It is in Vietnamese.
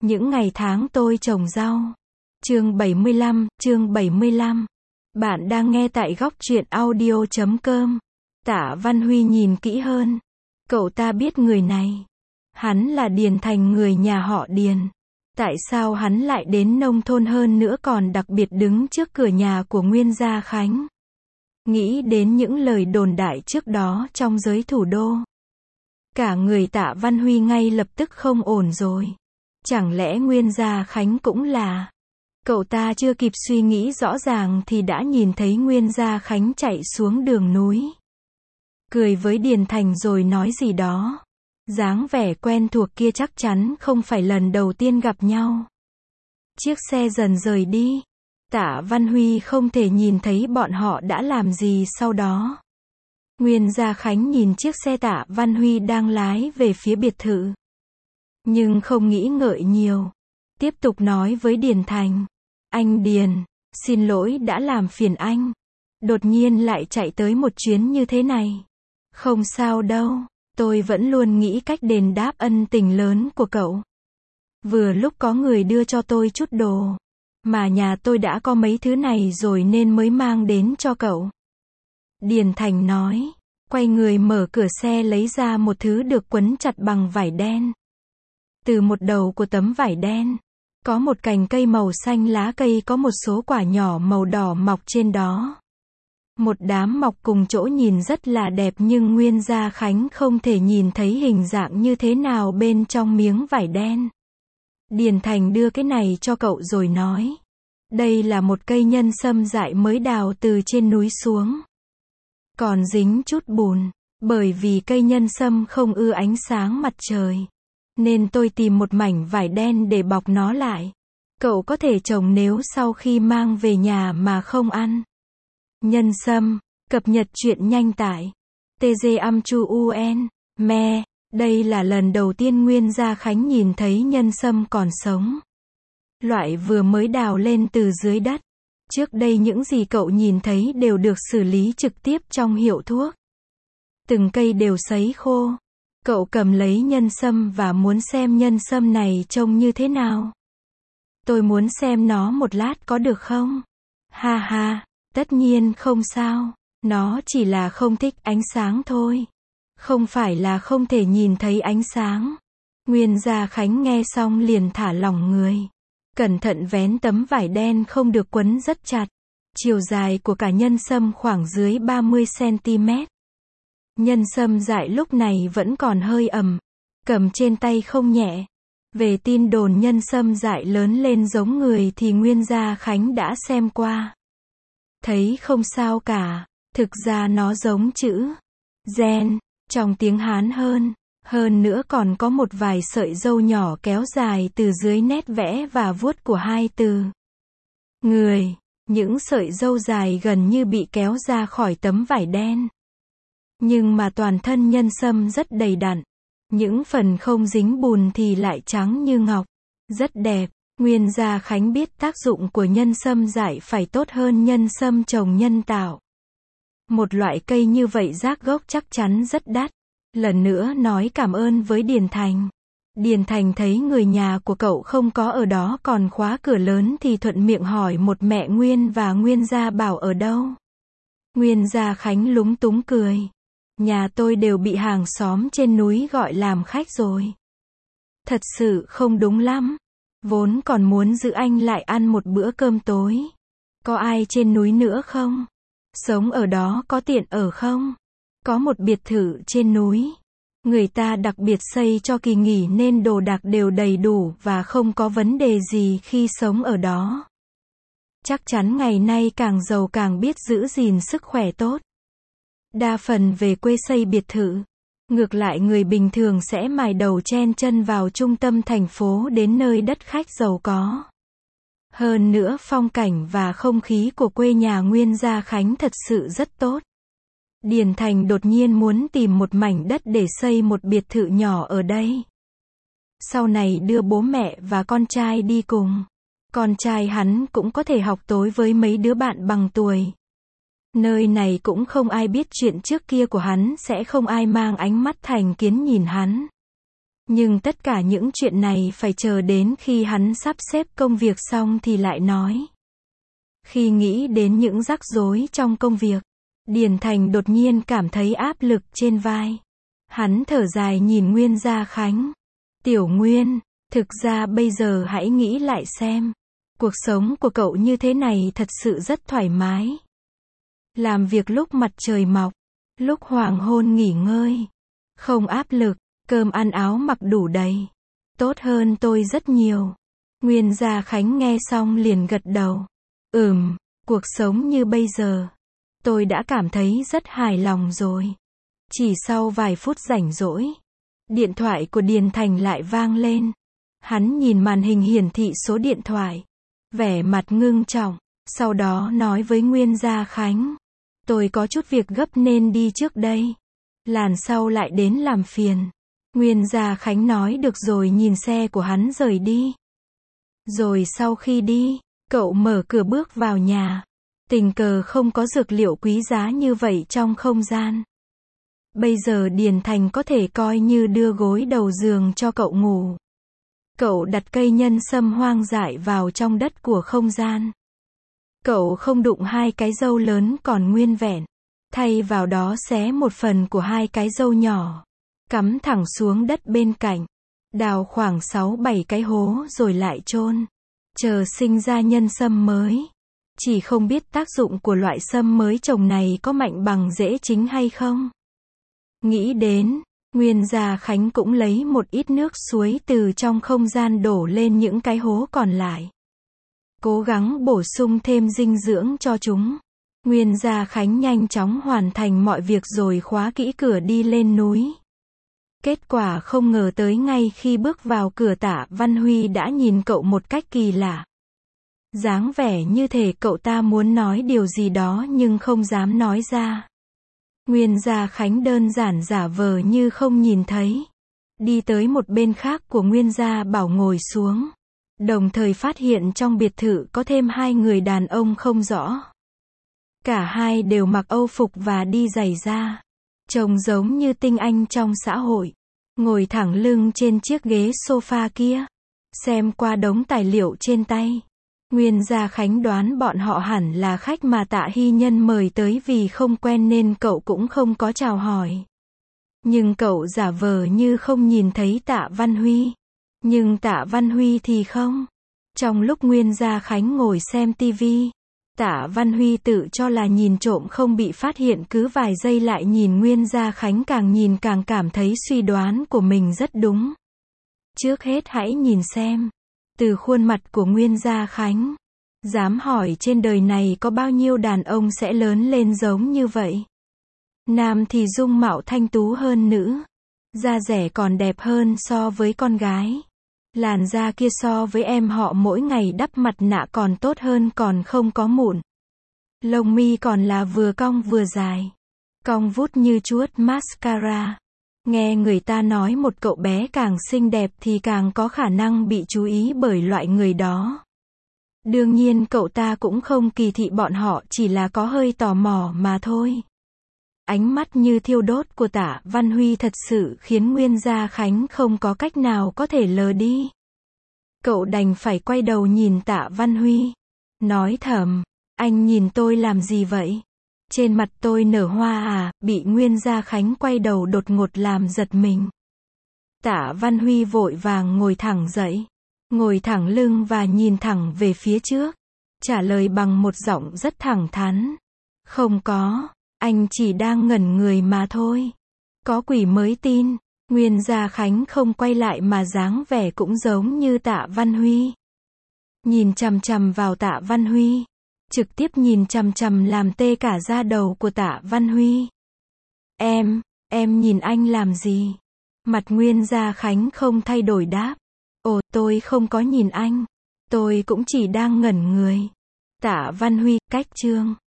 Những ngày tháng tôi trồng rau. Chương 75. Bạn đang nghe tại góc truyện audio.com. Tạ Văn Huy nhìn kỹ hơn. Cậu ta biết người này. Hắn là Điền Thành, người nhà họ Điền. Tại sao hắn lại đến nông thôn, hơn nữa còn đặc biệt đứng trước cửa nhà của Nguyên Gia Khánh? Nghĩ đến những lời đồn đại trước đó trong giới thủ đô, cả người Tạ Văn Huy ngay lập tức không ổn rồi. Chẳng lẽ Nguyên Gia Khánh cũng là... Cậu ta chưa kịp suy nghĩ rõ ràng thì đã nhìn thấy Nguyên Gia Khánh chạy xuống đường núi, cười với Điền Thành rồi nói gì đó. Dáng vẻ quen thuộc kia chắc chắn không phải lần đầu tiên gặp nhau. Chiếc xe dần rời đi. Tạ Văn Huy không thể nhìn thấy bọn họ đã làm gì sau đó. Nguyên Gia Khánh nhìn chiếc xe Tạ Văn Huy đang lái về phía biệt thự, nhưng không nghĩ ngợi nhiều. Tiếp tục nói với Điền Thành. Anh Điền, xin lỗi đã làm phiền anh. Đột nhiên lại chạy tới một chuyến như thế này. Không sao đâu, tôi vẫn luôn nghĩ cách đền đáp ân tình lớn của cậu. Vừa lúc có người đưa cho tôi chút đồ, mà nhà tôi đã có mấy thứ này rồi nên mới mang đến cho cậu. Điền Thành nói, quay người mở cửa xe lấy ra một thứ được quấn chặt bằng vải đen. Từ một đầu của tấm vải đen, có một cành cây màu xanh, lá cây có một số quả nhỏ màu đỏ mọc trên đó. Một đám mọc cùng chỗ nhìn rất là đẹp, nhưng Nguyên Gia Khánh không thể nhìn thấy hình dạng như thế nào bên trong miếng vải đen. Điền Thành đưa cái này cho cậu rồi nói. Đây là một cây nhân sâm dại mới đào từ trên núi xuống. Còn dính chút bùn, bởi vì cây nhân sâm không ưa ánh sáng mặt trời, nên tôi tìm một mảnh vải đen để bọc nó lại. Cậu có thể trồng nếu sau khi mang về nhà mà không ăn. Nhân sâm, cập nhật truyện nhanh tại tgam.un. Me, đây là lần đầu tiên Nguyên Gia Khánh nhìn thấy nhân sâm còn sống. Loại vừa mới đào lên từ dưới đất. Trước đây những gì cậu nhìn thấy đều được xử lý trực tiếp trong hiệu thuốc. Từng cây đều sấy khô. Cậu cầm lấy nhân sâm và muốn xem nhân sâm này trông như thế nào. Tôi muốn xem nó một lát có được không? Ha ha, tất nhiên không sao. Nó chỉ là không thích ánh sáng thôi. Không phải là không thể nhìn thấy ánh sáng. Nguyên Gia Khánh nghe xong liền thả lỏng người. Cẩn thận vén tấm vải đen không được quấn rất chặt. Chiều dài của cả nhân sâm khoảng dưới 30 cm. Nhân sâm dại lúc này vẫn còn hơi ẩm, cầm trên tay không nhẹ. Về tin đồn nhân sâm dại lớn lên giống người thì Nguyên Gia Khánh đã xem qua. Thấy không sao cả, thực ra nó giống chữ gen trong tiếng Hán hơn nữa còn có một vài sợi râu nhỏ kéo dài từ dưới nét vẽ và vuốt của hai từ người. Những sợi râu dài gần như bị kéo ra khỏi tấm vải đen. Nhưng mà toàn thân nhân sâm rất đầy đặn. Những phần không dính bùn thì lại trắng như ngọc. Rất đẹp. Nguyên Gia Khánh biết tác dụng của nhân sâm dại phải tốt hơn nhân sâm trồng nhân tạo. Một loại cây như vậy rác gốc chắc chắn rất đắt. Lần nữa nói cảm ơn với Điền Thành. Điền Thành thấy người nhà của cậu không có ở đó còn khóa cửa lớn thì thuận miệng hỏi một mẹ Nguyên và Nguyên Gia Bảo ở đâu. Nguyên Gia Khánh lúng túng cười. Nhà tôi đều bị hàng xóm trên núi gọi làm khách rồi. Thật sự không đúng lắm. Vốn còn muốn giữ anh lại ăn một bữa cơm tối. Có ai trên núi nữa không? Sống ở đó có tiện ở không? Có một biệt thự trên núi. Người ta đặc biệt xây cho kỳ nghỉ nên đồ đạc đều đầy đủ và không có vấn đề gì khi sống ở đó. Chắc chắn ngày nay càng giàu càng biết giữ gìn sức khỏe tốt. Đa phần về quê xây biệt thự. Ngược lại người bình thường sẽ mài đầu chen chân vào trung tâm thành phố đến nơi đất khách giàu có. Hơn nữa phong cảnh và không khí của quê nhà Nguyên Gia Khánh thật sự rất tốt. Điền Thành đột nhiên muốn tìm một mảnh đất để xây một biệt thự nhỏ ở đây. Sau này đưa bố mẹ và con trai đi cùng. Con trai hắn cũng có thể học tối với mấy đứa bạn bằng tuổi. Nơi này cũng không ai biết chuyện trước kia của hắn, sẽ không ai mang ánh mắt thành kiến nhìn hắn. Nhưng tất cả những chuyện này phải chờ đến khi hắn sắp xếp công việc xong thì lại nói. Khi nghĩ đến những rắc rối trong công việc, Điền Thành đột nhiên cảm thấy áp lực trên vai. Hắn thở dài nhìn Nguyên Gia Khánh. Tiểu Nguyên, thực ra bây giờ hãy nghĩ lại xem. Cuộc sống của cậu như thế này thật sự rất thoải mái. Làm việc lúc mặt trời mọc, lúc hoàng hôn nghỉ ngơi. Không áp lực, cơm ăn áo mặc đủ đầy. Tốt hơn tôi rất nhiều. Nguyên Gia Khánh nghe xong liền gật đầu. Cuộc sống như bây giờ, tôi đã cảm thấy rất hài lòng rồi. Chỉ sau vài phút rảnh rỗi, điện thoại của Điền Thành lại vang lên. Hắn nhìn màn hình hiển thị số điện thoại, vẻ mặt ngưng trọng, sau đó nói với Nguyên Gia Khánh. Tôi có chút việc gấp nên đi trước đây. Lần sau lại đến làm phiền. Nguyên Gia Khánh nói được rồi nhìn xe của hắn rời đi. Rồi sau khi đi, cậu mở cửa bước vào nhà. Tình cờ không có dược liệu quý giá như vậy trong không gian. Bây giờ Điền Thành có thể coi như đưa gối đầu giường cho cậu ngủ. Cậu đặt cây nhân sâm hoang dại vào trong đất của không gian. Cậu không đụng hai cái râu lớn còn nguyên vẹn. Thay vào đó xé một phần của hai cái râu nhỏ. Cắm thẳng xuống đất bên cạnh. Đào khoảng 6-7 cái hố rồi lại chôn. Chờ sinh ra nhân sâm mới. Chỉ không biết tác dụng của loại sâm mới trồng này có mạnh bằng rễ chính hay không. Nghĩ đến, Nguyên Gia Khánh cũng lấy một ít nước suối từ trong không gian đổ lên những cái hố còn lại. Cố gắng bổ sung thêm dinh dưỡng cho chúng. Nguyên Gia Khánh nhanh chóng hoàn thành mọi việc rồi khóa kỹ cửa đi lên núi. Kết quả không ngờ tới ngay khi bước vào cửa Tạ Văn Huy đã nhìn cậu một cách kỳ lạ. Dáng vẻ như thể cậu ta muốn nói điều gì đó nhưng không dám nói ra. Nguyên Gia Khánh đơn giản giả vờ như không nhìn thấy. Đi tới một bên khác của Nguyên Gia Bảo ngồi xuống. Đồng thời phát hiện trong biệt thự có thêm hai người đàn ông không rõ. Cả hai đều mặc âu phục và đi giày da. Trông giống như tinh anh trong xã hội. Ngồi thẳng lưng trên chiếc ghế sofa kia. Xem qua đống tài liệu trên tay. Nguyên Gia Khánh đoán bọn họ hẳn là khách mà Tạ Hy Nhân mời tới vì không quen nên cậu cũng không có chào hỏi. Nhưng cậu giả vờ như không nhìn thấy Tạ Văn Huy. Nhưng Tạ Văn Huy thì không. Trong lúc Nguyên Gia Khánh ngồi xem tivi, Tạ Văn Huy tự cho là nhìn trộm không bị phát hiện cứ vài giây lại nhìn Nguyên Gia Khánh càng nhìn càng cảm thấy suy đoán của mình rất đúng. Trước hết hãy nhìn xem. Từ khuôn mặt của Nguyên Gia Khánh. Dám hỏi trên đời này có bao nhiêu đàn ông sẽ lớn lên giống như vậy. Nam thì dung mạo thanh tú hơn nữ. Da dẻ còn đẹp hơn so với con gái. Làn da kia so với em họ mỗi ngày đắp mặt nạ còn tốt hơn còn không có mụn. Lông mi còn là vừa cong vừa dài. Cong vút như chuốt mascara. Nghe người ta nói một cậu bé càng xinh đẹp thì càng có khả năng bị chú ý bởi loại người đó. Đương nhiên cậu ta cũng không kỳ thị bọn họ, chỉ là có hơi tò mò mà thôi. Ánh mắt như thiêu đốt của Tạ Văn Huy thật sự khiến Nguyên Gia Khánh không có cách nào có thể lờ đi. Cậu đành phải quay đầu nhìn Tạ Văn Huy. Nói thầm, anh nhìn tôi làm gì vậy? Trên mặt tôi nở hoa à? Bị Nguyên Gia Khánh quay đầu đột ngột làm giật mình. Tạ Văn Huy vội vàng ngồi thẳng dậy. Ngồi thẳng lưng và nhìn thẳng về phía trước. Trả lời bằng một giọng rất thẳng thắn. Không có, anh chỉ đang ngẩn người mà thôi. Có quỷ mới tin. Nguyên Gia Khánh không quay lại mà dáng vẻ cũng giống như Tạ Văn Huy. Nhìn chằm chằm vào Tạ Văn Huy. Trực tiếp nhìn chằm chằm làm tê cả da đầu của Tạ Văn Huy. Em nhìn anh làm gì? Mặt Nguyên Gia Khánh không thay đổi đáp. Ồ, tôi không có nhìn anh. Tôi cũng chỉ đang ngẩn người. Tạ Văn Huy, cách chương.